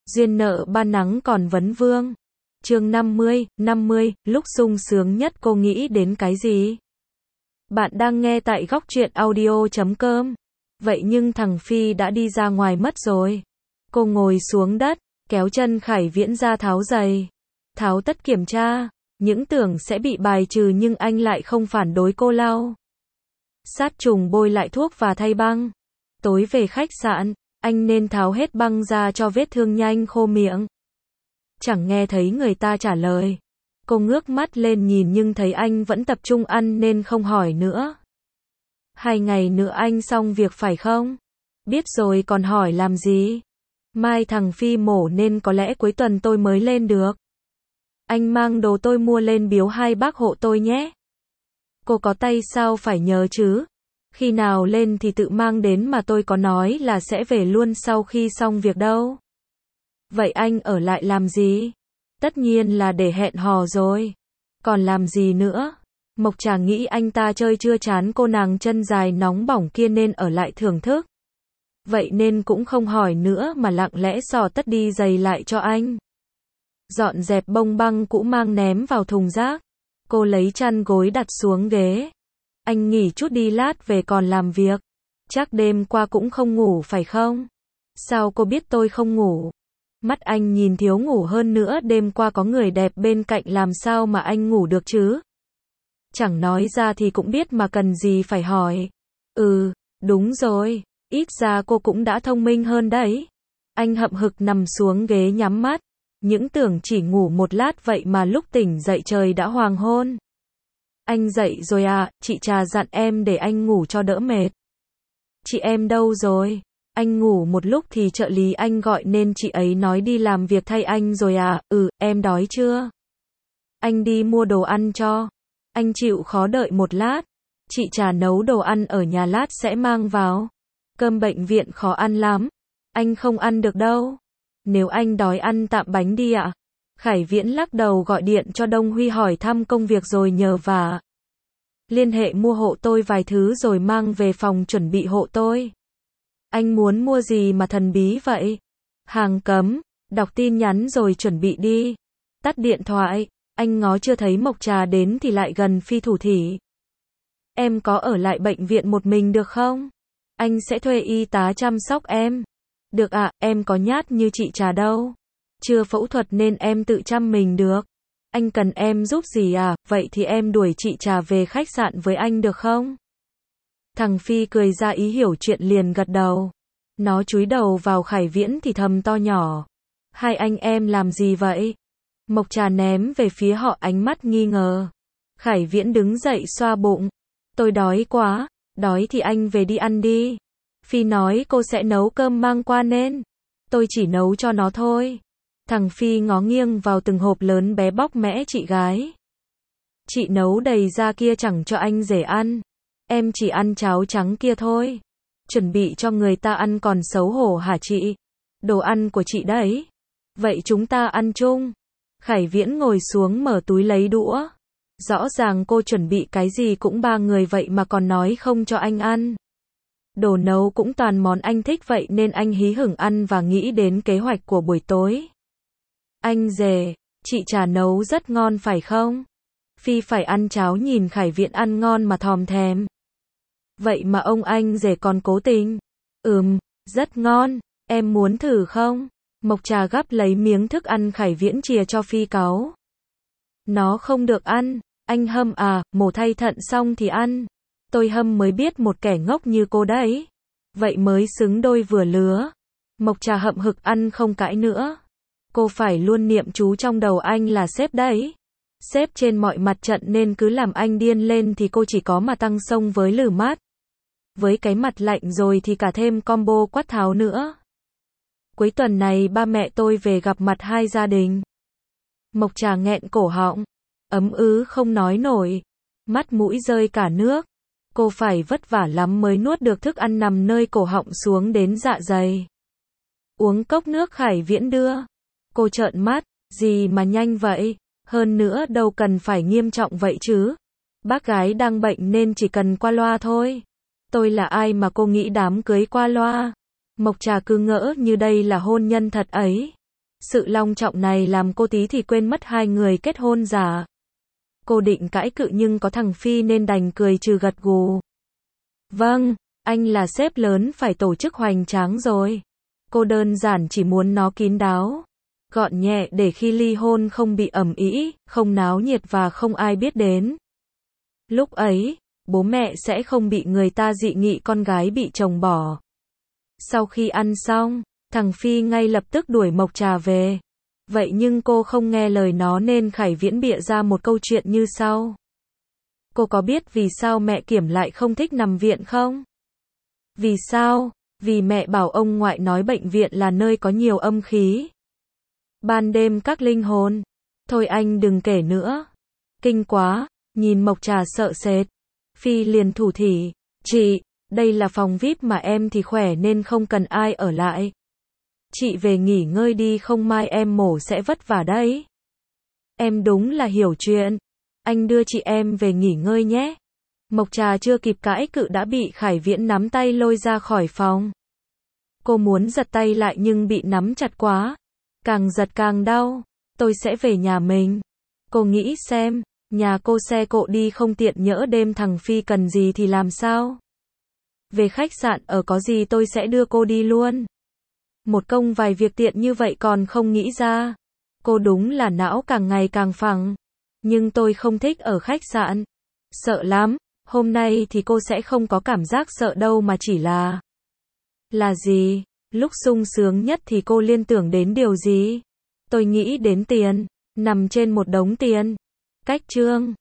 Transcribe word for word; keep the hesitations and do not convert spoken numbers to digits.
Duyên nợ ban nắng còn vấn vương. Chương năm mươi, năm mươi, lúc sung sướng nhất cô nghĩ đến cái gì? Bạn đang nghe tại góc truyện audio chấm com. Vậy nhưng thằng Phi đã đi ra ngoài mất rồi. Cô ngồi xuống đất, kéo chân Khải Viễn ra tháo giày. Tháo tất kiểm tra, những tưởng sẽ bị bài trừ nhưng anh lại không phản đối cô lau sát trùng, bôi lại thuốc và thay băng. Tối về khách sạn, anh nên tháo hết băng ra cho vết thương nhanh khô miệng. Chẳng nghe thấy người ta trả lời. Cô ngước mắt lên nhìn nhưng thấy anh vẫn tập trung ăn nên không hỏi nữa. Hai ngày nữa anh xong việc phải không? Biết rồi còn hỏi làm gì? Mai thằng Phi mổ nên có lẽ cuối tuần tôi mới lên được. Anh mang đồ tôi mua lên biếu hai bác hộ tôi nhé. Cô có tay sao phải nhớ chứ? Khi nào lên thì tự mang đến mà tôi có nói là sẽ về luôn sau khi xong việc đâu. Vậy anh ở lại làm gì? Tất nhiên là để hẹn hò rồi. Còn làm gì nữa? Mộc Trà nghĩ anh ta chơi chưa chán cô nàng chân dài nóng bỏng kia nên ở lại thưởng thức. Vậy nên cũng không hỏi nữa mà lặng lẽ xỏ tất đi giày lại cho anh. Dọn dẹp bông băng cũ mang ném vào thùng rác. Cô lấy chăn gối đặt xuống ghế. Anh nghỉ chút đi lát về còn làm việc. Chắc đêm qua cũng không ngủ phải không? Sao cô biết tôi không ngủ? Mắt anh nhìn thiếu ngủ hơn nữa, đêm qua có người đẹp bên cạnh làm sao mà anh ngủ được chứ? Chẳng nói ra thì cũng biết mà cần gì phải hỏi. Ừ, đúng rồi, ít ra cô cũng đã thông minh hơn đấy. Anh hậm hực nằm xuống ghế nhắm mắt. Những tưởng chỉ ngủ một lát vậy mà lúc tỉnh dậy trời đã hoàng hôn. Anh dậy rồi à, chị Trà dặn em để anh ngủ cho đỡ mệt. Chị em đâu rồi? Anh ngủ một lúc thì trợ lý anh gọi nên chị ấy nói đi làm việc thay anh rồi à. Ừ, em đói chưa? Anh đi mua đồ ăn cho. Anh chịu khó đợi một lát. Chị Trà nấu đồ ăn ở nhà lát sẽ mang vào. Cơm bệnh viện khó ăn lắm. Anh không ăn được đâu. Nếu anh đói ăn tạm bánh đi ạ. Khải Viễn lắc đầu gọi điện cho Đông Huy hỏi thăm công việc rồi nhờ vả. Liên hệ mua hộ tôi vài thứ rồi mang về phòng chuẩn bị hộ tôi. Anh muốn mua gì mà thần bí vậy? Hàng cấm, đọc tin nhắn rồi chuẩn bị đi. Tắt điện thoại, anh ngó chưa thấy Mộc Trà đến thì lại gần Phi thủ thỉ. Em có ở lại bệnh viện một mình được không? Anh sẽ thuê y tá chăm sóc em. Được ạ, à, em có nhát như chị Trà đâu. Chưa phẫu thuật nên em tự chăm mình được. Anh cần em giúp gì à? Vậy thì em đuổi chị Trà về khách sạn với anh được không? Thằng Phi cười ra ý hiểu chuyện liền gật đầu. Nó chúi đầu vào Khải Viễn thì thầm to nhỏ. Hai anh em làm gì vậy? Mộc Trà ném về phía họ ánh mắt nghi ngờ. Khải Viễn đứng dậy xoa bụng. Tôi đói quá. Đói thì anh về đi ăn đi. Phi nói cô sẽ nấu cơm mang qua nên tôi chỉ nấu cho nó thôi. Thằng Phi ngó nghiêng vào từng hộp lớn bé bóc mẽ chị gái. Chị nấu đầy ra kia chẳng cho anh rể ăn. Em chỉ ăn cháo trắng kia thôi. Chuẩn bị cho người ta ăn còn xấu hổ hả chị? Đồ ăn của chị đấy. Vậy chúng ta ăn chung. Khải Viễn ngồi xuống mở túi lấy đũa. Rõ ràng cô chuẩn bị cái gì cũng ba người vậy mà còn nói không cho anh ăn. Đồ nấu cũng toàn món anh thích vậy nên anh hí hửng ăn và nghĩ đến kế hoạch của buổi tối. Anh rể, chị Trà nấu rất ngon phải không? Phi phải ăn cháo nhìn Khải Viễn ăn ngon mà thòm thèm. Vậy mà ông anh rể còn cố tình. Ừm, rất ngon, em muốn thử không? Mộc Trà gắp lấy miếng thức ăn Khải Viễn chìa cho Phi cáu. Nó không được ăn, anh hâm à, mổ thay thận xong thì ăn. Tôi hâm mới biết một kẻ ngốc như cô đấy. Vậy mới xứng đôi vừa lứa. Mộc Trà hậm hực ăn không cãi nữa. Cô phải luôn niệm chú trong đầu anh là sếp đấy. Sếp trên mọi mặt trận nên cứ làm anh điên lên thì cô chỉ có mà tăng sông với lử mát. Với cái mặt lạnh rồi thì cả thêm combo quát tháo nữa. Cuối tuần này ba mẹ tôi về gặp mặt hai gia đình. Mộc Trà nghẹn cổ họng. Ấm ứ không nói nổi. Mắt mũi rơi cả nước. Cô phải vất vả lắm mới nuốt được thức ăn nằm nơi cổ họng xuống đến dạ dày. Uống cốc nước Khải Viễn đưa. Cô trợn mắt, gì mà nhanh vậy? Hơn nữa đâu cần phải nghiêm trọng vậy chứ. Bác gái đang bệnh nên chỉ cần qua loa thôi. Tôi là ai mà cô nghĩ đám cưới qua loa? Mộc Trà cứ ngỡ như đây là hôn nhân thật ấy. Sự long trọng này làm cô tí thì quên mất hai người kết hôn giả. Cô định cãi cự nhưng có thằng Phi nên đành cười trừ gật gù. Vâng, anh là sếp lớn phải tổ chức hoành tráng rồi. Cô đơn giản chỉ muốn nó kín đáo, gọn nhẹ để khi ly hôn không bị ầm ĩ, không náo nhiệt và không ai biết đến. Lúc ấy, bố mẹ sẽ không bị người ta dị nghị con gái bị chồng bỏ. Sau khi ăn xong, thằng Phi ngay lập tức đuổi Mộc Trà về. Vậy nhưng cô không nghe lời nó nên Khải Viễn bịa ra một câu chuyện như sau. Cô có biết vì sao mẹ Kiểm lại không thích nằm viện không? Vì sao? Vì mẹ bảo ông ngoại nói bệnh viện là nơi có nhiều âm khí. Ban đêm các linh hồn. Thôi anh đừng kể nữa. Kinh quá. Nhìn Mộc Trà sợ sệt. Phi liền thủ thỉ. Chị, đây là phòng vi ai pi mà em thì khỏe nên không cần ai ở lại. Chị về nghỉ ngơi đi không mai em mổ sẽ vất vả đấy. Em đúng là hiểu chuyện. Anh đưa chị em về nghỉ ngơi nhé. Mộc Trà chưa kịp cãi cự đã bị Khải Viễn nắm tay lôi ra khỏi phòng. Cô muốn giật tay lại nhưng bị nắm chặt quá. Càng giật càng đau. Tôi sẽ về nhà mình. Cô nghĩ xem, nhà cô xe cộ đi không tiện nhỡ đêm thằng Phi cần gì thì làm sao? Về khách sạn ở có gì tôi sẽ đưa cô đi luôn. Một công vài việc tiện như vậy còn không nghĩ ra. Cô đúng là não càng ngày càng phẳng. Nhưng tôi không thích ở khách sạn. Sợ lắm. Hôm nay thì cô sẽ không có cảm giác sợ đâu mà chỉ là... Là gì? Lúc sung sướng nhất thì cô liên tưởng đến điều gì? Tôi nghĩ đến tiền. Nằm trên một đống tiền. Cách trương.